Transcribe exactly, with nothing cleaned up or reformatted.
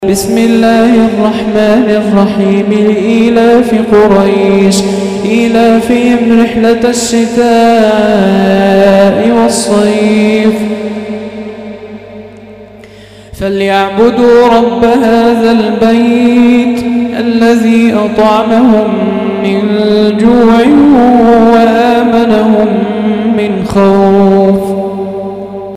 بسم الله الرحمن الرحيم. لإيلاف قريش إيلافهم رحلة الشتاء والصيف فليعبدوا رب هذا البيت الذي أطعمهم من جوع وآمنهم من خوف.